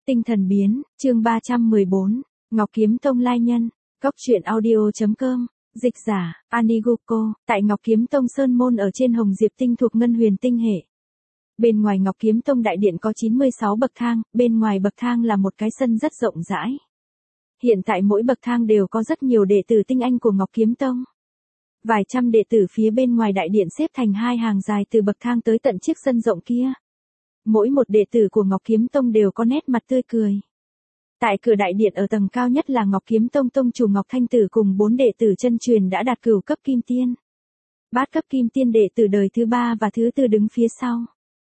Tinh thần biến, chương 314, Ngọc Kiếm Tông lai nhân, Cốc truyện audio.com, dịch giả, Aniguko, tại Ngọc Kiếm Tông Sơn Môn ở trên Hồng Diệp Tinh thuộc Ngân Huyền Tinh hệ. Bên ngoài Ngọc Kiếm Tông đại điện có 96 bậc thang, bên ngoài bậc thang là một cái sân rất rộng rãi. Hiện tại mỗi bậc thang đều có rất nhiều đệ tử tinh anh của Ngọc Kiếm Tông. Vài trăm đệ tử phía bên ngoài đại điện xếp thành hai hàng dài từ bậc thang tới tận chiếc sân rộng kia. Mỗi một đệ tử của Ngọc Kiếm Tông đều có nét mặt tươi cười. Tại cửa đại điện ở tầng cao nhất là Ngọc Kiếm Tông tông chủ Ngọc Thanh Tử cùng 4 đệ tử chân truyền đã đạt cửu cấp kim tiên. Bát cấp kim tiên đệ tử đời thứ 3 và thứ 4 đứng phía sau.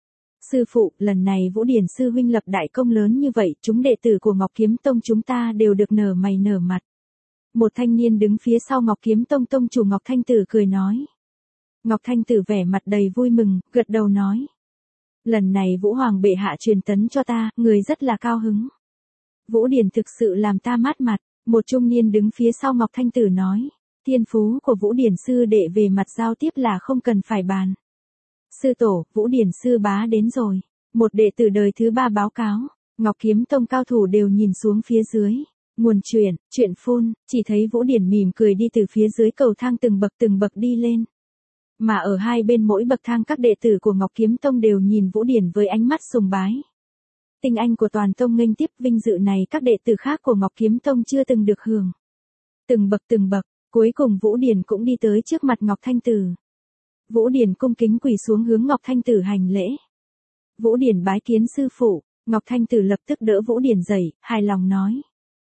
Sư phụ, lần này Vũ Điển sư huynh lập đại công lớn như vậy, chúng đệ tử của Ngọc Kiếm Tông chúng ta đều được nở mày nở mặt. Một thanh niên đứng phía sau Ngọc Kiếm Tông tông chủ Ngọc Thanh Tử cười nói. Ngọc Thanh Tử vẻ mặt đầy vui mừng, gật đầu nói. Lần này Vũ Hoàng bệ hạ truyền tấn cho ta, người rất là cao hứng. Vũ Điển thực sự làm ta mát mặt, một trung niên đứng phía sau Ngọc Thanh Tử nói. Thiên phú của Vũ Điển sư đệ về mặt giao tiếp là không cần phải bàn. Sư tổ, Vũ Điển sư bá đến rồi. Một đệ tử đời thứ 3 báo cáo. Ngọc Kiếm Tông cao thủ đều nhìn xuống phía dưới. Nguồn chuyện phun, chỉ thấy Vũ Điển mỉm cười đi từ phía dưới cầu thang từng bậc đi lên. Mà ở hai bên mỗi bậc thang các đệ tử của Ngọc Kiếm Tông đều nhìn Vũ Điển với ánh mắt sùng bái. Tinh anh của toàn tông nghênh tiếp vinh dự này các đệ tử khác của Ngọc Kiếm Tông chưa từng được hưởng. Từng bậc, cuối cùng Vũ Điển cũng đi tới trước mặt Ngọc Thanh Tử. Vũ Điển cung kính quỳ xuống hướng Ngọc Thanh Tử hành lễ. Vũ Điển bái kiến sư phụ, Ngọc Thanh Tử lập tức đỡ Vũ Điển dậy, hài lòng nói.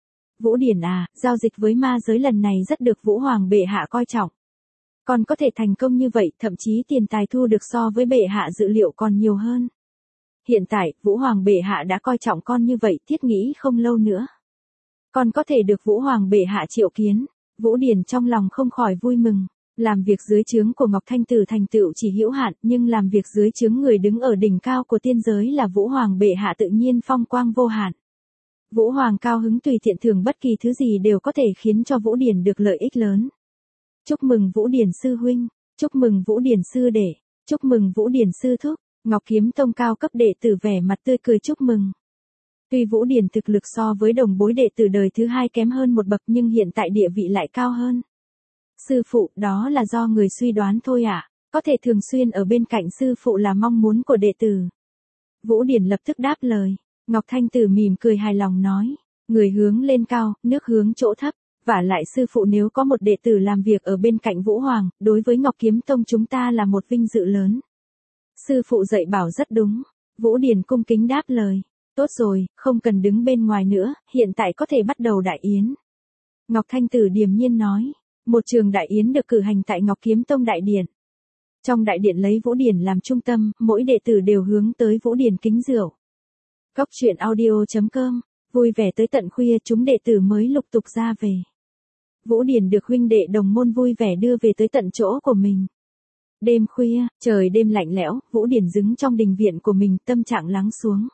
Vũ Điển à, giao dịch với ma giới lần này rất được Vũ Hoàng bệ hạ coi trọng. Còn có thể thành công như vậy, thậm chí tiền tài thu được so với bệ hạ dự liệu còn nhiều hơn. Hiện tại, Vũ Hoàng bệ hạ đã coi trọng con như vậy, thiết nghĩ không lâu nữa. Còn có thể được Vũ Hoàng bệ hạ triệu kiến. Vũ Điển trong lòng không khỏi vui mừng. Làm việc dưới trướng của Ngọc Thanh Tử thành tựu chỉ hữu hạn, nhưng làm việc dưới trướng người đứng ở đỉnh cao của tiên giới là Vũ Hoàng bệ hạ tự nhiên phong quang vô hạn. Vũ Hoàng cao hứng tùy tiện thưởng bất kỳ thứ gì đều có thể khiến cho Vũ Điển được lợi ích lớn. Chúc mừng Vũ Điển sư huynh, chúc mừng Vũ Điển sư đệ, chúc mừng Vũ Điển sư thúc. Ngọc Kiếm Tông cao cấp đệ tử vẻ mặt tươi cười chúc mừng. Tuy Vũ Điển thực lực so với đồng bối đệ tử đời thứ 2 kém hơn một bậc nhưng hiện tại địa vị lại cao hơn. Sư phụ, đó là do người suy đoán thôi ạ, có thể thường xuyên ở bên cạnh sư phụ là mong muốn của đệ tử. Vũ Điển lập tức đáp lời. Ngọc Thanh Tử mỉm cười hài lòng nói. Người hướng lên cao, nước hướng chỗ thấp. Vả lại sư phụ nếu có một đệ tử làm việc ở bên cạnh Vũ Hoàng, đối với Ngọc Kiếm Tông chúng ta là một vinh dự lớn. Sư phụ dạy bảo rất đúng. Vũ Điển cung kính đáp lời. Tốt rồi, không cần đứng bên ngoài nữa, hiện tại có thể bắt đầu đại yến. Ngọc Thanh Tử điềm nhiên nói. Một trường đại yến được cử hành tại Ngọc Kiếm Tông đại điện. Trong đại điện lấy Vũ Điển làm trung tâm, mỗi đệ tử đều hướng tới Vũ Điển kính rượu. Cốc truyện audio.com, vui vẻ tới tận khuya chúng đệ tử mới lục tục ra về. Vũ Điển được huynh đệ đồng môn vui vẻ đưa về tới tận chỗ của mình. Đêm khuya, trời đêm lạnh lẽo, Vũ Điển đứng trong đình viện của mình, tâm trạng lắng xuống.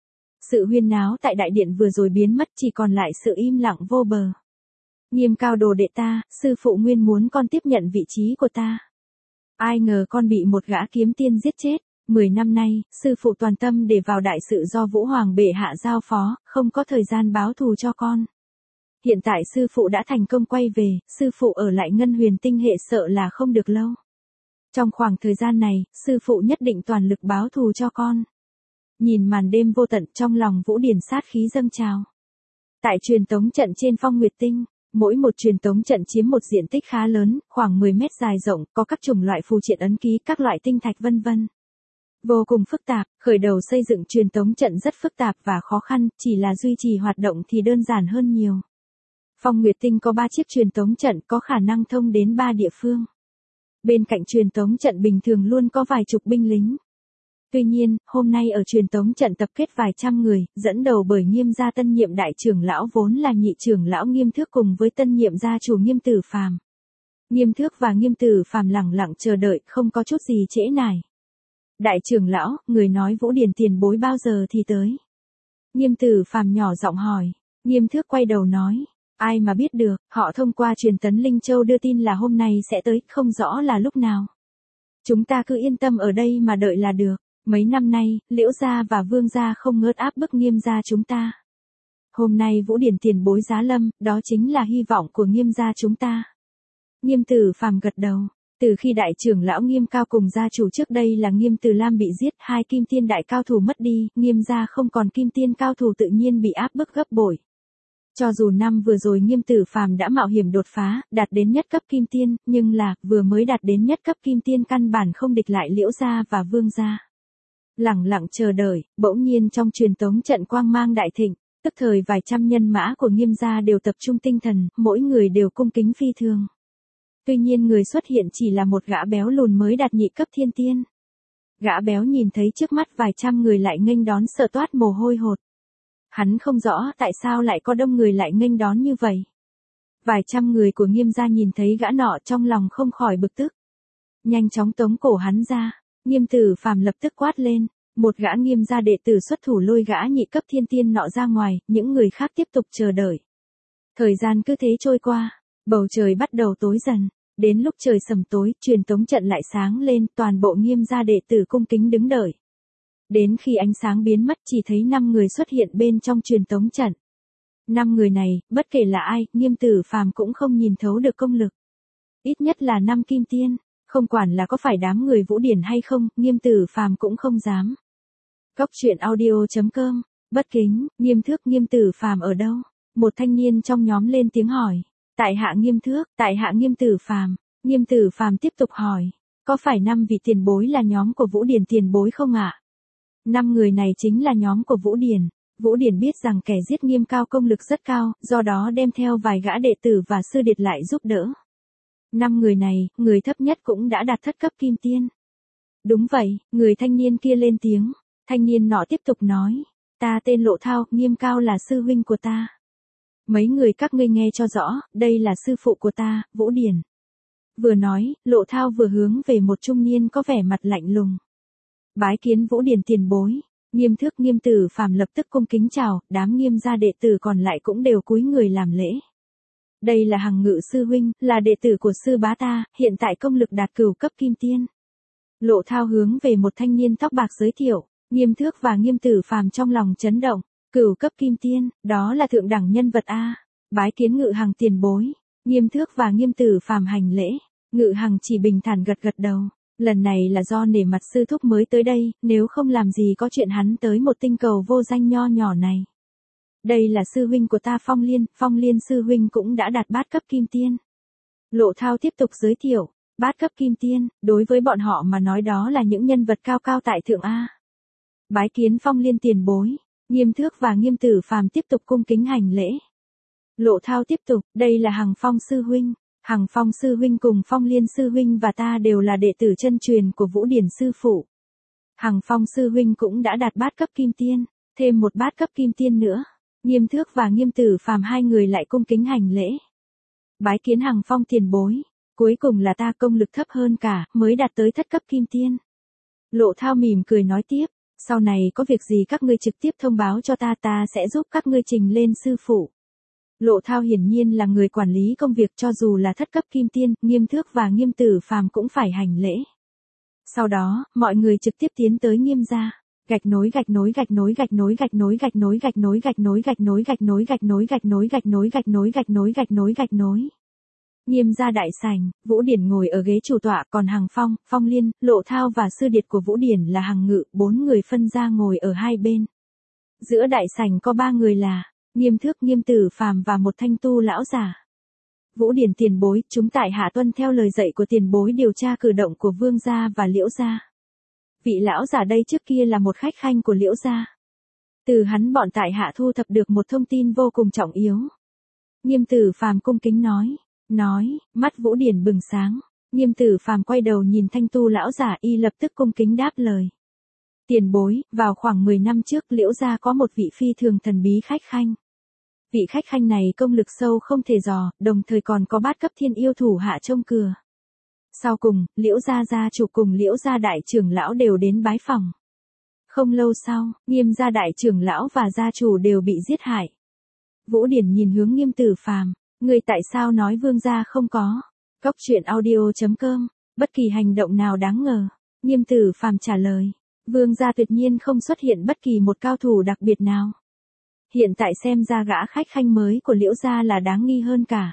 Sự huyên náo tại đại điện vừa rồi biến mất, chỉ còn lại sự im lặng vô bờ. Nghiêm cao đồ đệ ta, sư phụ nguyên muốn con tiếp nhận vị trí của ta. Ai ngờ con bị một gã kiếm tiên giết chết. 10 năm nay, sư phụ toàn tâm để vào đại sự do Vũ Hoàng bệ hạ giao phó, không có thời gian báo thù cho con. Hiện tại sư phụ đã thành công quay về, sư phụ ở lại Ngân Huyền Tinh hệ sợ là không được lâu. Trong khoảng thời gian này, sư phụ nhất định toàn lực báo thù cho con. Nhìn màn đêm vô tận trong lòng Vũ Điển sát khí dâng trào. Tại truyền tống trận trên Phong Nguyệt Tinh, mỗi một truyền tống trận chiếm một diện tích khá lớn, khoảng 10 mét dài rộng, có các chủng loại phù triện ấn ký, các loại tinh thạch vân vân. Vô cùng phức tạp, khởi đầu xây dựng truyền tống trận rất phức tạp và khó khăn, chỉ là duy trì hoạt động thì đơn giản hơn nhiều. Phong Nguyệt Tinh có 3 chiếc truyền tống trận có khả năng thông đến 3 địa phương. Bên cạnh truyền tống trận bình thường luôn có vài chục binh lính. Tuy nhiên, hôm nay ở truyền tống trận tập kết vài trăm người, dẫn đầu bởi Nghiêm gia tân nhiệm đại trưởng lão vốn là nhị trưởng lão Nghiêm Thước cùng với tân nhiệm gia chủ Nghiêm Tử Phàm. Nghiêm Thước và Nghiêm Tử Phàm lẳng lặng chờ đợi, không có chút gì trễ nải. Đại trưởng lão, người nói Vũ Điển tiền bối bao giờ thì tới? Nghiêm Tử Phàm nhỏ giọng hỏi. Nghiêm Thước quay đầu nói. Ai mà biết được, họ thông qua truyền tấn Linh Châu đưa tin là hôm nay sẽ tới, không rõ là lúc nào. Chúng ta cứ yên tâm ở đây mà đợi là được. Mấy năm nay, Liễu gia và Vương gia không ngớt áp bức Nghiêm gia chúng ta. Hôm nay Vũ Điển tiền bối giá lâm, đó chính là hy vọng của Nghiêm gia chúng ta. Nghiêm Tử Phàm gật đầu. Từ khi đại trưởng lão Nghiêm Cao cùng gia chủ trước đây là Nghiêm Từ Lam bị giết, hai kim tiên đại cao thủ mất đi, Nghiêm gia không còn kim tiên cao thủ tự nhiên bị áp bức gấp bội. Cho dù năm vừa rồi Nghiêm Tử Phàm đã mạo hiểm đột phá, đạt đến nhất cấp kim tiên, nhưng là, vừa mới đạt đến nhất cấp kim tiên căn bản không địch lại Liễu gia và Vương gia. Lẳng lặng chờ đợi, bỗng nhiên trong truyền tống trận quang mang đại thịnh, tức thời vài trăm nhân mã của Nghiêm gia đều tập trung tinh thần, mỗi người đều cung kính phi thường. Tuy nhiên người xuất hiện chỉ là một gã béo lùn mới đạt nhị cấp thiên tiên. Gã béo nhìn thấy trước mắt vài trăm người lại nghênh đón sợ toát mồ hôi hột. Hắn không rõ tại sao lại có đông người lại nghênh đón như vậy. Vài trăm người của Nghiêm gia nhìn thấy gã nọ trong lòng không khỏi bực tức. Nhanh chóng tống cổ hắn ra, Nghiêm Tử Phàm lập tức quát lên. Một gã Nghiêm gia đệ tử xuất thủ lôi gã nhị cấp thiên tiên nọ ra ngoài, những người khác tiếp tục chờ đợi. Thời gian cứ thế trôi qua, bầu trời bắt đầu tối dần. Đến lúc trời sầm tối, truyền tống trận lại sáng lên, toàn bộ Nghiêm gia đệ tử cung kính đứng đợi. Đến khi ánh sáng biến mất chỉ thấy 5 người xuất hiện bên trong truyền tống trận. 5 người này, bất kể là ai, Nghiêm Tử Phàm cũng không nhìn thấu được công lực. Ít nhất là 5 kim tiên, không quản là có phải đám người Vũ Điển hay không, Nghiêm Tử Phàm cũng không dám. Cóc truyện audio.com, bất kính, Nghiêm Thước Nghiêm Tử Phàm ở đâu? Một thanh niên trong nhóm lên tiếng hỏi. Tại hạ Nghiêm Thước, tại hạ Nghiêm Tử Phàm. Nghiêm Tử Phàm tiếp tục hỏi, có phải 5 vị tiền bối là nhóm của Vũ Điển tiền bối không ạ? 5 người này chính là nhóm của Vũ Điển. Vũ Điển biết rằng kẻ giết Nghiêm Cao công lực rất cao, do đó đem theo vài gã đệ tử và sư điệt lại giúp đỡ. 5 người này, người thấp nhất cũng đã đạt thất cấp kim tiên. Đúng vậy, người thanh niên kia lên tiếng. Thanh niên nọ tiếp tục nói, ta tên Lộ Thao, Nghiêm Cao là sư huynh của ta. Mấy người các ngươi nghe cho rõ, đây là sư phụ của ta, Vũ Điển. Vừa nói, Lộ Thao vừa hướng về một trung niên có vẻ mặt lạnh lùng. Bái kiến Vũ Điển tiền bối. Nghiêm Thước Nghiêm Tử Phàm lập tức cung kính chào, đám Nghiêm gia đệ tử còn lại cũng đều cúi người làm lễ. Đây là Hằng Ngự sư huynh, là đệ tử của sư bá ta, hiện tại công lực đạt cửu cấp kim tiên. Lộ Thao hướng về một thanh niên tóc bạc giới thiệu. Nghiêm Thước và Nghiêm Tử Phàm trong lòng chấn động, cửu cấp kim tiên, đó là thượng đẳng nhân vật a. Bái kiến Ngự Hằng tiền bối. Nghiêm Thước và Nghiêm Tử Phàm hành lễ, Ngự Hằng chỉ bình thản gật gật đầu, lần này là do nể mặt sư thúc mới tới đây, nếu không làm gì có chuyện hắn tới một tinh cầu vô danh nho nhỏ này. Đây là sư huynh của ta Phong Liên sư huynh cũng đã đạt bát cấp kim tiên. Lộ Thao tiếp tục giới thiệu, bát cấp kim tiên, đối với bọn họ mà nói đó là những nhân vật cao cao tại thượng a. Bái kiến Phong Liên tiền bối. Nghiêm Thước và Nghiêm Tử Phàm tiếp tục cung kính hành lễ. Lộ Thao tiếp tục, đây là Hằng Phong sư huynh. Hằng Phong sư huynh cùng Phong Liên sư huynh và ta đều là đệ tử chân truyền của Vũ Điển sư phụ. Hằng Phong sư huynh cũng đã đạt bát cấp kim tiên, thêm một bát cấp kim tiên nữa. Nghiêm Thước và Nghiêm Tử Phàm hai người lại cung kính hành lễ. Bái kiến Hằng Phong tiền bối. Cuối cùng là ta công lực thấp hơn cả, mới đạt tới thất cấp kim tiên. Lộ Thao mỉm cười nói tiếp. Sau này có việc gì các ngươi trực tiếp thông báo cho ta, ta sẽ giúp các ngươi trình lên sư phụ. Lộ Thao hiển nhiên là người quản lý công việc, cho dù là thất cấp kim tiên, Nghiêm Thước và Nghiêm Tử Phàm cũng phải hành lễ. Sau đó, mọi người trực tiếp tiến tới Nghiêm gia. Gạch nối gạch nối gạch nối gạch nối gạch nối gạch nối gạch nối gạch nối gạch nối gạch nối gạch nối gạch nối gạch nối gạch nối gạch nối gạch nối gạch nối. Nghiêm gia đại sảnh, Vũ Điển ngồi ở ghế chủ tọa, còn Hằng Phong, Phong Liên, Lộ Thao và sư điệt của Vũ Điển là Hằng Ngự, 4 người phân ra ngồi ở hai bên. Giữa đại sảnh có 3 người là Nghiêm Thước, Nghiêm Tử Phàm và một thanh tu lão giả. Vũ Điển tiền bối, chúng tại hạ tuân theo lời dạy của tiền bối điều tra cử động của Vương gia và Liễu gia. Vị lão giả đây trước kia là một khách khanh của Liễu gia. Từ hắn bọn tại hạ thu thập được một thông tin vô cùng trọng yếu. Nghiêm Tử Phàm cung kính nói, mắt Vũ Điển bừng sáng. Nghiêm Tử Phàm quay đầu nhìn thanh tu lão giả, y lập tức cung kính đáp lời. Tiền bối, vào khoảng 10 năm trước Liễu gia có một vị phi thường thần bí khách khanh. Vị khách khanh này công lực sâu không thể dò, đồng thời còn có bát cấp thiên yêu thủ hạ trông cửa. Sau cùng, Liễu gia gia chủ cùng Liễu gia đại trưởng lão đều đến bái phỏng. Không lâu sau, Nghiêm gia đại trưởng lão và gia chủ đều bị giết hại. Vũ Điển nhìn hướng Nghiêm Tử Phàm, người tại sao nói Vương gia không có? Cóc truyện audio.com, bất kỳ hành động nào đáng ngờ. Nghiêm Tử Phàm trả lời, Vương gia tuyệt nhiên không xuất hiện bất kỳ một cao thủ đặc biệt nào. Hiện tại xem ra gã khách khanh mới của Liễu gia là đáng nghi hơn cả.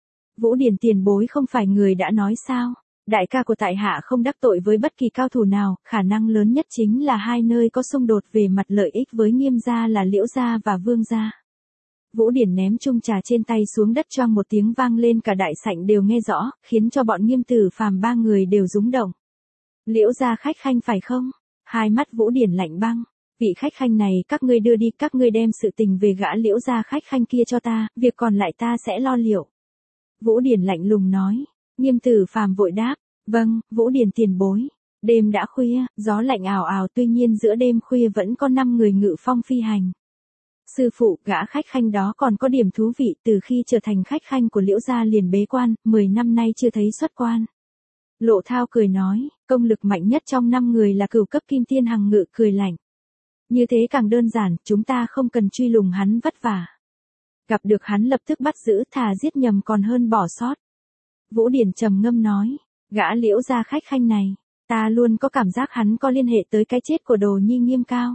Vũ Điển tiền bối không phải người đã nói sao? Đại ca của tại hạ không đắc tội với bất kỳ cao thủ nào, khả năng lớn nhất chính là hai nơi có xung đột về mặt lợi ích với Nghiêm gia là Liễu gia và Vương gia. Vũ Điển ném chung trà trên tay xuống đất, choang một tiếng vang lên, cả đại sảnh đều nghe rõ, khiến cho bọn Nghiêm Tử Phàm ba người đều rúng động. Liễu gia khách khanh phải không? Hai mắt Vũ Điển lạnh băng. Vị khách khanh này các ngươi đưa đi, các ngươi đem sự tình về gã Liễu gia khách khanh kia cho ta, việc còn lại ta sẽ lo liệu. Vũ Điển lạnh lùng nói. Nghiêm Tử Phàm vội đáp. Vâng, Vũ Điển tiền bối. Đêm đã khuya, gió lạnh ào ào, tuy nhiên giữa đêm khuya vẫn có 5 người ngự phong phi hành. Sư phụ, gã khách khanh đó còn có điểm thú vị, từ khi trở thành khách khanh của Liễu gia liền bế quan, 10 năm nay chưa thấy xuất quan. Lộ Thao cười nói, công lực mạnh nhất trong 5 người là cửu cấp kim tiên. Hằng Ngự cười lạnh. Như thế càng đơn giản, chúng ta không cần truy lùng hắn vất vả. Gặp được hắn lập tức bắt giữ, thà giết nhầm còn hơn bỏ sót. Vũ Điển trầm ngâm nói, gã Liễu gia khách khanh này, ta luôn có cảm giác hắn có liên hệ tới cái chết của Đồ Nhi Nghiêm Cao.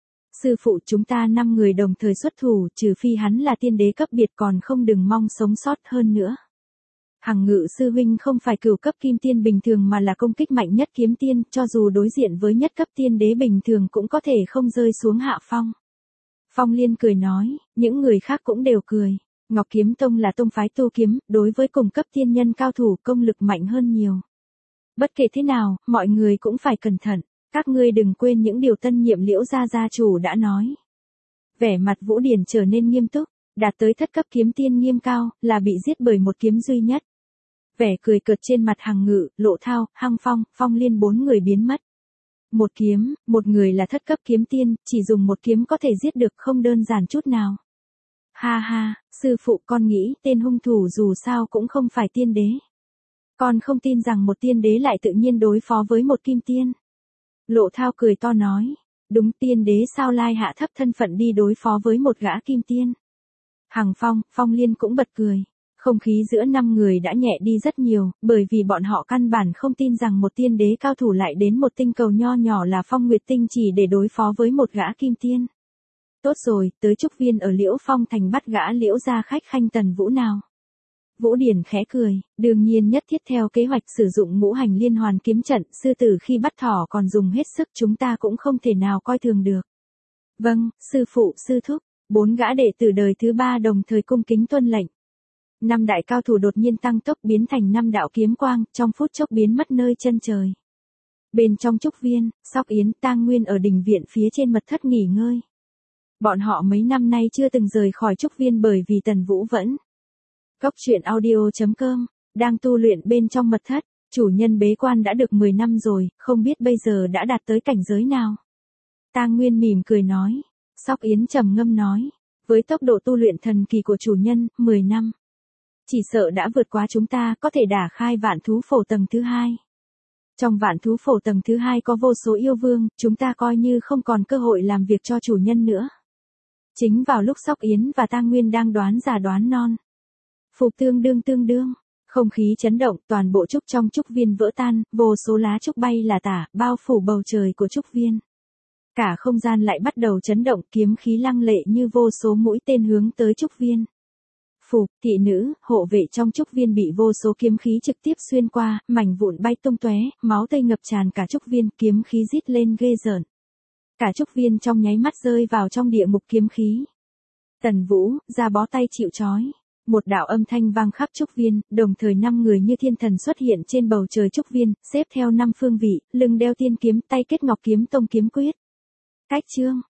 Sư phụ, chúng ta 5 người đồng thời xuất thủ, trừ phi hắn là tiên đế cấp biệt, còn không đừng mong sống sót hơn nữa. Hằng Ngự sư huynh không phải cửu cấp kim tiên bình thường mà là công kích mạnh nhất kiếm tiên, cho dù đối diện với nhất cấp tiên đế bình thường cũng có thể không rơi xuống hạ phong. Phong Liên cười nói, những người khác cũng đều cười. Ngọc Kiếm Tông là tông phái tu kiếm, đối với cùng cấp tiên nhân cao thủ công lực mạnh hơn nhiều. Bất kể thế nào, mọi người cũng phải cẩn thận. Các ngươi đừng quên những điều tân nhiệm Liễu gia gia chủ đã nói. Vẻ mặt Vũ Điển trở nên nghiêm túc, đạt tới thất cấp kiếm tiên Nghiêm Cao, là bị giết bởi một kiếm duy nhất. Vẻ cười cợt trên mặt Hằng Ngự, Lộ Thao, Hăng Phong, Phong Liên 4 người biến mất. Một kiếm, một người là thất cấp kiếm tiên, chỉ dùng một kiếm có thể giết được, không đơn giản chút nào. Ha ha, sư phụ, con nghĩ tên hung thủ dù sao cũng không phải tiên đế. Con không tin rằng một tiên đế lại tự nhiên đối phó với một kim tiên. Lộ Thao cười to nói, đúng, tiên đế sao lai hạ thấp thân phận đi đối phó với một gã kim tiên. Hằng Phong, Phong Liên cũng bật cười. Không khí giữa 5 người đã nhẹ đi rất nhiều, bởi vì bọn họ căn bản không tin rằng một tiên đế cao thủ lại đến một tinh cầu nho nhỏ là Phong Nguyệt Tinh chỉ để đối phó với một gã kim tiên. Tốt rồi, tới Trúc Viên ở Liễu Phong thành bắt gã Liễu gia khách khanh Tần Vũ nào. Vũ Điển khẽ cười, đương nhiên nhất thiết theo kế hoạch sử dụng ngũ hành liên hoàn kiếm trận, sư tử khi bắt thỏ còn dùng hết sức, chúng ta cũng không thể nào coi thường được. Vâng, sư phụ, sư thúc. 4 gã đệ tử đời thứ 3 đồng thời cung kính tuân lệnh. 5 đại cao thủ đột nhiên tăng tốc biến thành 5 đạo kiếm quang, trong phút chốc biến mất nơi chân trời. Bên trong Trúc Viên, Sóc Yến, Tang Nguyên ở đình viện phía trên mật thất nghỉ ngơi. Bọn họ mấy năm nay chưa từng rời khỏi Trúc Viên bởi vì Tần Vũ vẫn. Cốc truyện audio.com, đang tu luyện bên trong mật thất, chủ nhân bế quan đã được 10 năm rồi, không biết bây giờ đã đạt tới cảnh giới nào. Tang Nguyên mỉm cười nói, Sóc Yến trầm ngâm nói, với tốc độ tu luyện thần kỳ của chủ nhân, 10 năm. Chỉ sợ đã vượt quá chúng ta, có thể đả khai vạn thú phổ tầng thứ 2. Trong vạn thú phổ tầng thứ 2 có vô số yêu vương, chúng ta coi như không còn cơ hội làm việc cho chủ nhân nữa. Chính vào lúc Sóc Yến và Tang Nguyên đang đoán già đoán non. Phục tương đương, không khí chấn động, toàn bộ trúc trong Trúc Viên vỡ tan, vô số lá trúc bay là tả, bao phủ bầu trời của Trúc Viên. Cả không gian lại bắt đầu chấn động, kiếm khí lăng lệ như vô số mũi tên hướng tới Trúc Viên. Phục, thị nữ, hộ vệ trong Trúc Viên bị vô số kiếm khí trực tiếp xuyên qua, mảnh vụn bay tung tóe, máu tươi ngập tràn cả Trúc Viên, kiếm khí rít lên ghê rợn. Cả Trúc Viên trong nháy mắt rơi vào trong địa ngục kiếm khí. Tần Vũ, ra bó tay chịu trói. Một đạo âm thanh vang khắp Trúc Viên, đồng thời 5 người như thiên thần xuất hiện trên bầu trời Trúc Viên, xếp theo 5 phương vị, lưng đeo tiên kiếm, tay kết Ngọc Kiếm Tông kiếm quyết. Cách chương